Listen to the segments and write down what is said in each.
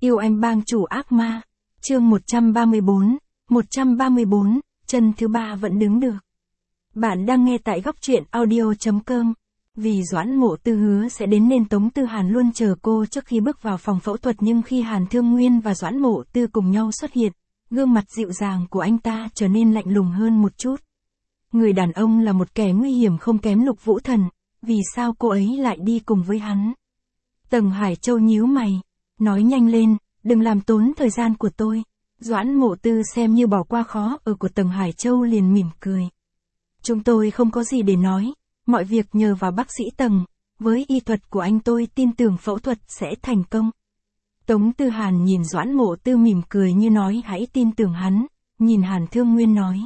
Yêu anh bang chủ ác ma. Chương 134, chân thứ ba vẫn đứng được. Bạn đang nghe tại góc truyện audio.com. Vì Doãn Mộ Tư hứa sẽ đến nên Tống Tư Hàn luôn chờ cô trước khi bước vào phòng phẫu thuật, nhưng khi Hàn Thương Nguyên và Doãn Mộ Tư cùng nhau xuất hiện, gương mặt dịu dàng của anh ta trở nên lạnh lùng hơn một chút. Người đàn ông là một kẻ nguy hiểm không kém Lục Vũ Thần, vì sao cô ấy lại đi cùng với hắn? Tầng Hải Châu nhíu mày, nói nhanh lên, đừng làm tốn thời gian của tôi. Doãn Mộ Tư xem như bỏ qua khó ở của Tầng Hải Châu liền mỉm cười. Chúng tôi không có gì để nói, mọi việc nhờ vào bác sĩ Tầng, với y thuật của anh tôi tin tưởng phẫu thuật sẽ thành công. Tống Tư Hàn nhìn Doãn Mộ Tư mỉm cười như nói hãy tin tưởng hắn, nhìn Hàn Thương Nguyên nói.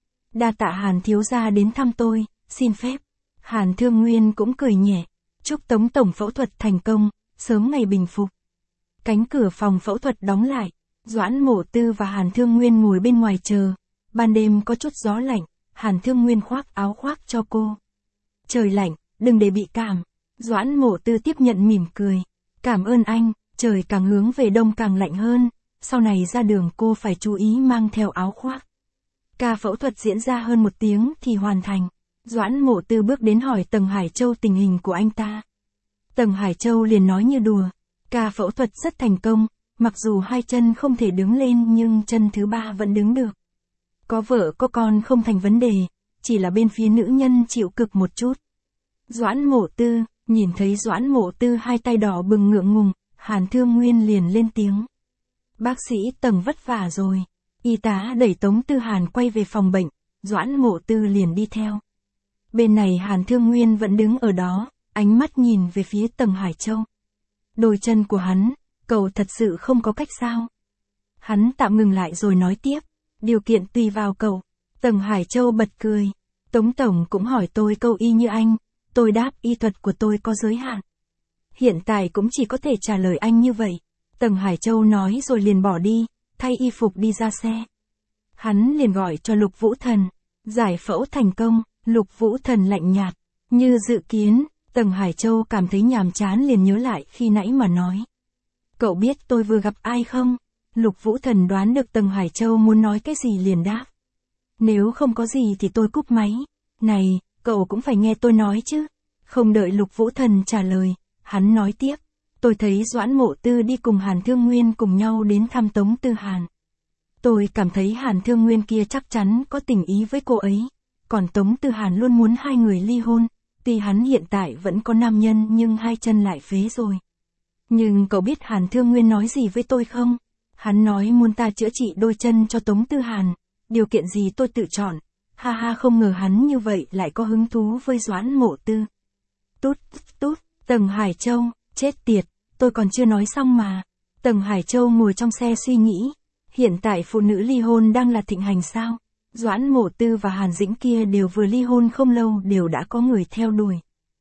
Đa tạ Hàn thiếu gia đến thăm tôi, xin phép. Hàn Thương Nguyên cũng cười nhẹ, chúc Tống tổng phẫu thuật thành công, sớm ngày bình phục. Cánh cửa phòng phẫu thuật đóng lại, Doãn Mộ Tư và Hàn Thương Nguyên ngồi bên ngoài chờ. Ban đêm có chút gió lạnh, Hàn Thương Nguyên khoác áo khoác cho cô. Trời lạnh, đừng để bị cảm. Doãn Mộ Tư tiếp nhận mỉm cười. Cảm ơn anh, trời càng hướng về đông càng lạnh hơn, sau này ra đường cô phải chú ý mang theo áo khoác. Ca phẫu thuật diễn ra hơn 1 tiếng thì hoàn thành. Doãn Mộ Tư bước đến hỏi Tầng Hải Châu tình hình của anh ta. Tầng Hải Châu liền nói như đùa. Ca phẫu thuật rất thành công, mặc dù 2 chân không thể đứng lên nhưng chân thứ 3 vẫn đứng được. Có vợ có con không thành vấn đề, chỉ là bên phía nữ nhân chịu cực một chút. Doãn Mộ Tư, nhìn thấy Doãn Mộ Tư 2 tay đỏ bừng ngượng ngùng, Hàn Thương Nguyên liền lên tiếng. Bác sĩ Tầng vất vả rồi. Y tá đẩy Tống Tư Hàn quay về phòng bệnh, Doãn Mộ Tư liền đi theo. Bên này Hàn Thương Nguyên vẫn đứng ở đó, ánh mắt nhìn về phía Tầng Hải Châu. Đôi chân của hắn, cậu thật sự không có cách sao? Hắn tạm ngừng lại rồi nói tiếp, điều kiện tùy vào cậu. Tầng Hải Châu bật cười. Tống tổng cũng hỏi tôi câu y như anh, tôi đáp y thuật của tôi có giới hạn. Hiện tại cũng chỉ có thể trả lời anh như vậy. Tầng Hải Châu nói rồi liền bỏ đi, thay y phục đi ra xe. Hắn liền gọi cho Lục Vũ Thần. Giải phẫu thành công, Lục Vũ Thần lạnh nhạt. Như dự kiến, Tầng Hải Châu cảm thấy nhàm chán liền nhớ lại khi nãy mà nói. Cậu biết tôi vừa gặp ai không? Lục Vũ Thần đoán được Tầng Hải Châu muốn nói cái gì liền đáp. Nếu không có gì thì tôi cúp máy. Này, cậu cũng phải nghe tôi nói chứ. Không đợi Lục Vũ Thần trả lời, hắn nói tiếp. Tôi thấy Doãn Mộ Tư đi cùng Hàn Thương Nguyên cùng nhau đến thăm Tống Tư Hàn. Tôi cảm thấy Hàn Thương Nguyên kia chắc chắn có tình ý với cô ấy. Còn Tống Tư Hàn luôn muốn 2 người ly hôn. Tuy hắn hiện tại vẫn có nam nhân nhưng 2 chân lại phế rồi. Nhưng cậu biết Hàn Thương Nguyên nói gì với tôi không? Hắn nói muốn ta chữa trị đôi chân cho Tống Tư Hàn. Điều kiện gì tôi tự chọn. Ha ha, không ngờ hắn như vậy lại có hứng thú với Doãn Mộ Tư. Tút, Tầng Hải Châu, chết tiệt, tôi còn chưa nói xong mà. Tầng Hải Châu ngồi trong xe suy nghĩ. Hiện tại phụ nữ ly hôn đang là thịnh hành sao? Doãn Mộ Tư và Hàn Dĩnh kia đều vừa ly hôn không lâu đều đã có người theo đuổi.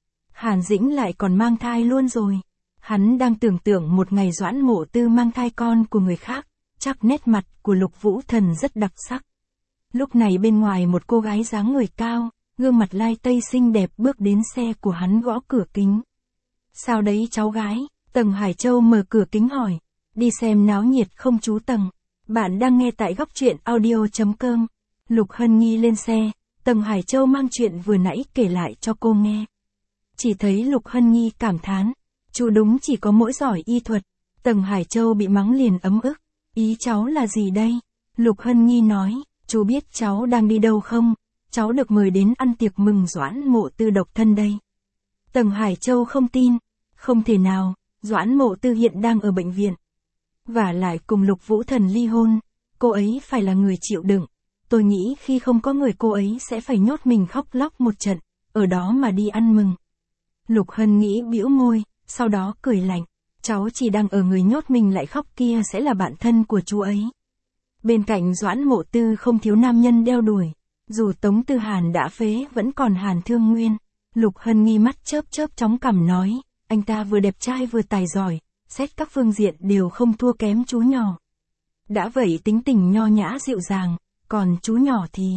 Hàn Dĩnh lại còn mang thai luôn rồi. Hắn đang tưởng tượng một ngày Doãn Mộ Tư mang thai con của người khác, chắc nét mặt của Lục Vũ Thần rất đặc sắc. Lúc này bên ngoài một cô gái dáng người cao, gương mặt lai tây xinh đẹp bước đến xe của hắn gõ cửa kính. Sao đấy cháu gái? Tầng Hải Châu mở cửa kính hỏi. Đi xem náo nhiệt không chú Tầng? Bạn đang nghe tại góc truyện audio.com. Lục Hân Nghi lên xe, Tầng Hải Châu mang chuyện vừa nãy kể lại cho cô nghe. Chỉ thấy Lục Hân Nghi cảm thán. Chú đúng chỉ có mỗi giỏi y thuật. Tầng Hải Châu bị mắng liền ấm ức. Ý cháu là gì đây? Lục Hân Nghi nói, chú biết cháu đang đi đâu không? Cháu được mời đến ăn tiệc mừng Doãn Mộ Tư độc thân đây. Tầng Hải Châu không tin. Không thể nào, Doãn Mộ Tư hiện đang ở bệnh viện. Và lại cùng Lục Vũ Thần ly hôn, cô ấy phải là người chịu đựng. Tôi nghĩ khi không có người cô ấy sẽ phải nhốt mình khóc lóc một trận, ở đó mà đi ăn mừng. Lục Hân nghĩ bĩu môi, sau đó cười lạnh. Cháu chỉ đang ở người nhốt mình lại khóc kia sẽ là bạn thân của chú ấy. Bên cạnh Doãn Mộ Tư không thiếu nam nhân đeo đuổi. Dù Tống Tư Hàn đã phế vẫn còn Hàn Thương Nguyên. Lục Hân Nghi mắt chớp chóng cằm nói, anh ta vừa đẹp trai vừa tài giỏi, xét các phương diện đều không thua kém chú nhỏ. Đã vậy tính tình nho nhã dịu dàng, còn chú nhỏ thì...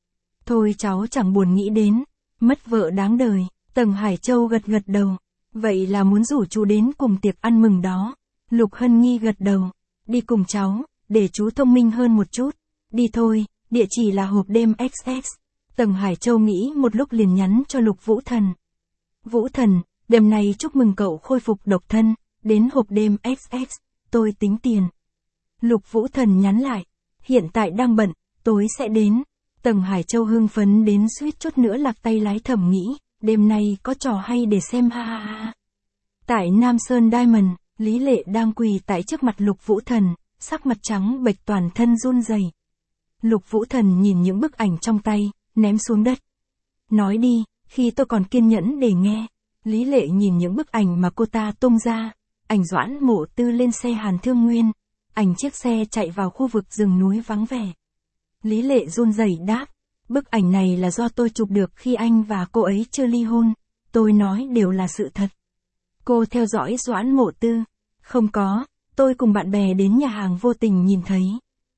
Thôi cháu chẳng buồn nghĩ đến, mất vợ đáng đời. Tầng Hải Châu gật đầu. Vậy là muốn rủ chú đến cùng tiệc ăn mừng đó. Lục Hân Nghi gật đầu. Đi cùng cháu, để chú thông minh hơn một chút. Đi thôi, địa chỉ là hộp đêm XX. Tầng Hải Châu nghĩ một lúc liền nhắn cho Lục Vũ Thần. Vũ Thần, đêm nay chúc mừng cậu khôi phục độc thân, đến hộp đêm XX, tôi tính tiền. Lục Vũ Thần nhắn lại. Hiện tại đang bận, tối sẽ đến. Tầng Hải Châu hưng phấn đến suýt chút nữa lạc tay lái, thầm nghĩ, đêm nay có trò hay để xem ha ha ha. Tại Nam Sơn Diamond, Lý Lệ đang quỳ tại trước mặt Lục Vũ Thần, sắc mặt trắng bệch, toàn thân run rẩy. Lục Vũ Thần nhìn những bức ảnh trong tay, ném xuống đất. Nói đi, khi tôi còn kiên nhẫn để nghe. Lý Lệ nhìn những bức ảnh mà cô ta tung ra, ảnh Doãn Mộ Tư lên xe Hàn Thương Nguyên, ảnh chiếc xe chạy vào khu vực rừng núi vắng vẻ. Lý Lệ run rẩy đáp, bức ảnh này là do tôi chụp được khi anh và cô ấy chưa ly hôn, tôi nói đều là sự thật. Cô theo dõi Doãn Mộ Tư? Không có, tôi cùng bạn bè đến nhà hàng vô tình nhìn thấy.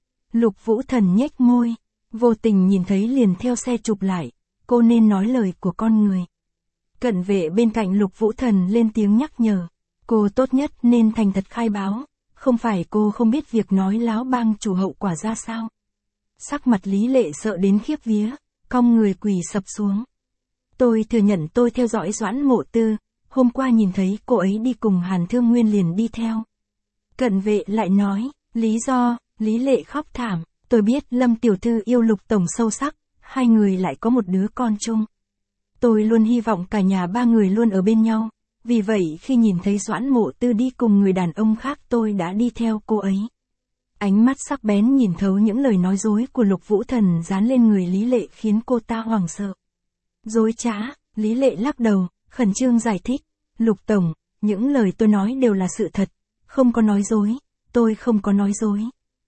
Lục Vũ Thần nhếch môi, vô tình nhìn thấy liền theo xe chụp lại, cô nên nói lời của con người. Cận vệ bên cạnh Lục Vũ Thần lên tiếng nhắc nhở, cô tốt nhất nên thành thật khai báo, không phải cô không biết việc nói láo bang chủ hậu quả ra sao. Sắc mặt Lý Lệ sợ đến khiếp vía, cong người quỳ sập xuống. Tôi thừa nhận tôi theo dõi Doãn Mộ Tư, hôm qua nhìn thấy cô ấy đi cùng Hàn Thương Nguyên liền đi theo. Cận vệ lại nói, lý do, Lý Lệ khóc thảm, tôi biết Lâm tiểu thư yêu Lục tổng sâu sắc, hai người lại có một đứa con chung. Tôi luôn hy vọng cả nhà ba người luôn ở bên nhau, vì vậy khi nhìn thấy Doãn Mộ Tư đi cùng người đàn ông khác tôi đã đi theo cô ấy. Ánh mắt sắc bén nhìn thấu những lời nói dối của Lục Vũ Thần dán lên người Lý Lệ khiến cô ta hoảng sợ. Dối trá, Lý Lệ lắc đầu, khẩn trương giải thích, Lục tổng, những lời tôi nói đều là sự thật, không có nói dối, tôi không có nói dối.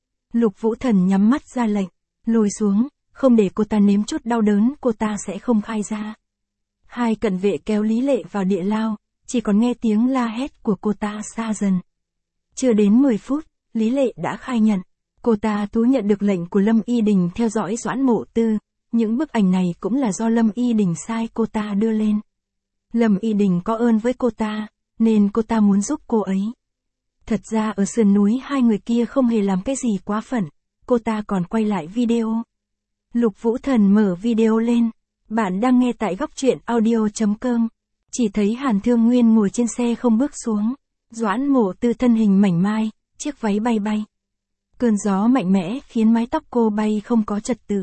Lục Vũ Thần nhắm mắt ra lệnh, lùi xuống, không để cô ta nếm chút đau đớn cô ta sẽ không khai ra. Hai cận vệ kéo Lý Lệ vào địa lao, chỉ còn nghe tiếng la hét của cô ta xa dần. Chưa đến 10 phút, Lý Lệ đã khai nhận, cô ta thú nhận được lệnh của Lâm Y Đình theo dõi Doãn Mộ Tư, những bức ảnh này cũng là do Lâm Y Đình sai cô ta đưa lên. Lâm Y Đình có ơn với cô ta, nên cô ta muốn giúp cô ấy. Thật ra ở sườn núi hai người kia không hề làm cái gì quá phận, cô ta còn quay lại video. Lục Vũ Thần mở video lên, bạn đang nghe tại góc truyện audio.com. Chỉ thấy Hàn Thương Nguyên ngồi trên xe không bước xuống, Doãn Mộ Tư thân hình mảnh mai, chiếc váy bay bay. Cơn gió mạnh mẽ khiến mái tóc cô bay không có trật tự.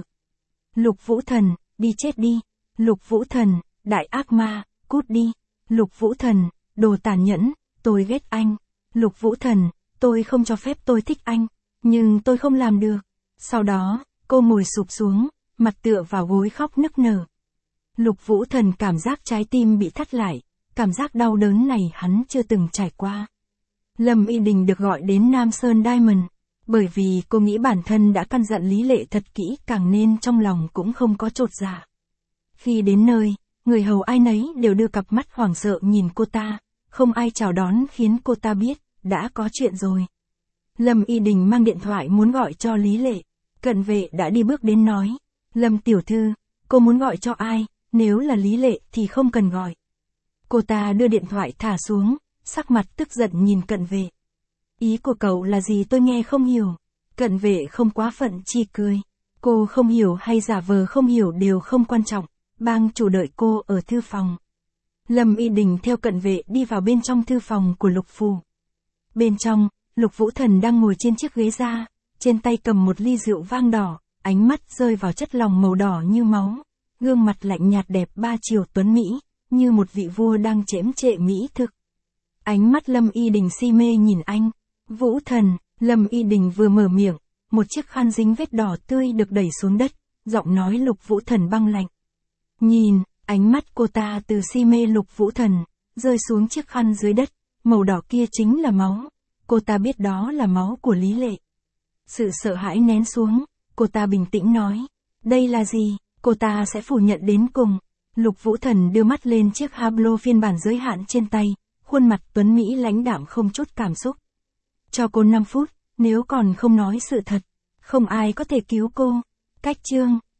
Lục Vũ Thần, đi chết đi. Lục Vũ Thần, đại ác ma, cút đi. Lục Vũ Thần, đồ tàn nhẫn, tôi ghét anh. Lục Vũ Thần, tôi không cho phép tôi thích anh, nhưng tôi không làm được. Sau đó, cô ngồi sụp xuống, mặt tựa vào gối khóc nức nở. Lục Vũ Thần cảm giác trái tim bị thắt lại, cảm giác đau đớn này hắn chưa từng trải qua. Lâm Y Đình được gọi đến Nam Sơn Diamond, bởi vì cô nghĩ bản thân đã căn dặn Lý Lệ thật kỹ càng nên trong lòng cũng không có chột dạ. Khi đến nơi, người hầu ai nấy đều đưa cặp mắt hoảng sợ nhìn cô ta, không ai chào đón khiến cô ta biết, đã có chuyện rồi. Lâm Y Đình mang điện thoại muốn gọi cho Lý Lệ, cận vệ đã đi bước đến nói, Lâm tiểu thư, cô muốn gọi cho ai, nếu là Lý Lệ thì không cần gọi. Cô ta đưa điện thoại thả xuống, sắc mặt tức giận nhìn cận vệ. Ý của cậu là gì tôi nghe không hiểu. Cận vệ không quá phận chi cười. Cô không hiểu hay giả vờ không hiểu đều không quan trọng, bang chủ đợi cô ở thư phòng. Lâm Y Đình theo cận vệ đi vào bên trong thư phòng của Lục Phủ. Bên trong, Lục Vũ Thần đang ngồi trên chiếc ghế da, trên tay cầm một ly rượu vang đỏ, ánh mắt rơi vào chất lỏng màu đỏ như máu. Gương mặt lạnh nhạt đẹp ba chiều tuấn Mỹ, như một vị vua đang chễm trệ mỹ thực. Ánh mắt Lâm Y Đình si mê nhìn anh. Vũ Thần, Lâm Y Đình vừa mở miệng, một chiếc khăn dính vết đỏ tươi được đẩy xuống đất, giọng nói Lục Vũ Thần băng lạnh. Nhìn, ánh mắt cô ta từ si mê Lục Vũ Thần, rơi xuống chiếc khăn dưới đất, màu đỏ kia chính là máu. Cô ta biết đó là máu của Lý Lệ. Sự sợ hãi nén xuống, cô ta bình tĩnh nói, đây là gì, cô ta sẽ phủ nhận đến cùng. Lục Vũ Thần đưa mắt lên chiếc Hablo phiên bản giới hạn trên tay, khuôn mặt tuấn Mỹ lãnh đạm không chút cảm xúc. Cho cô 5 phút, nếu còn không nói sự thật, không ai có thể cứu cô. Cách chương